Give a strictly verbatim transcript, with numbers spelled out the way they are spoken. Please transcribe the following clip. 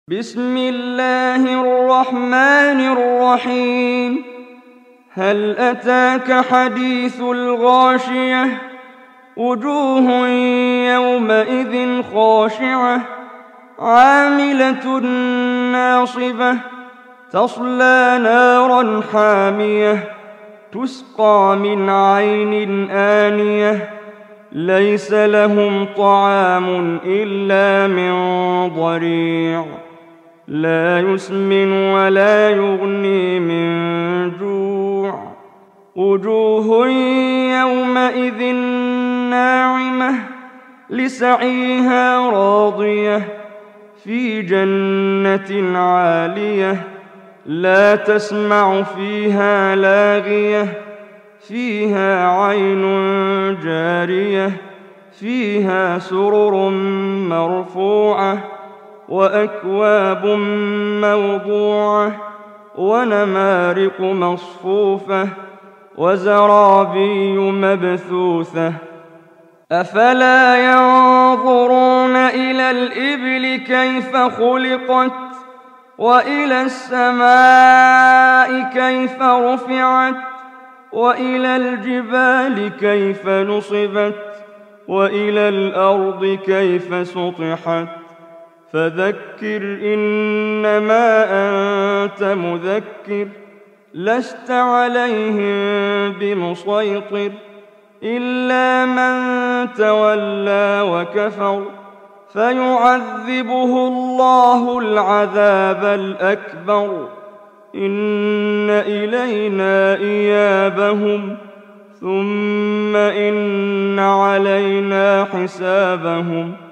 بسم الله الرحمن الرحيم. هل أتاك حديث الغاشية؟ وجوه يومئذ خاشعة عاملة ناصبة تصلى نارا حامية تسقى من عين آنية ليس لهم طعام إلا من ضريع لا يسمن ولا يغني من جوع. وجوه يومئذ ناعمة لسعيها راضية في جنة عالية لا تسمع فيها لاغية فيها عين جارية فيها سرر مرفوعة وأكواب موضوعة ونمارق مصفوفة وزرابي مبثوثة. أفلا ينظرون إلى الإبل كيف خلقت وإلى السماء كيف رفعت وإلى الجبال كيف نصبت وإلى الأرض كيف سطحت. فذكر إنما أنت مذكر لست عليهم بمسيطر إلا من تولى وكفر فيعذبه الله العذاب الأكبر. إن إلينا إيابهم ثم إن علينا حسابهم.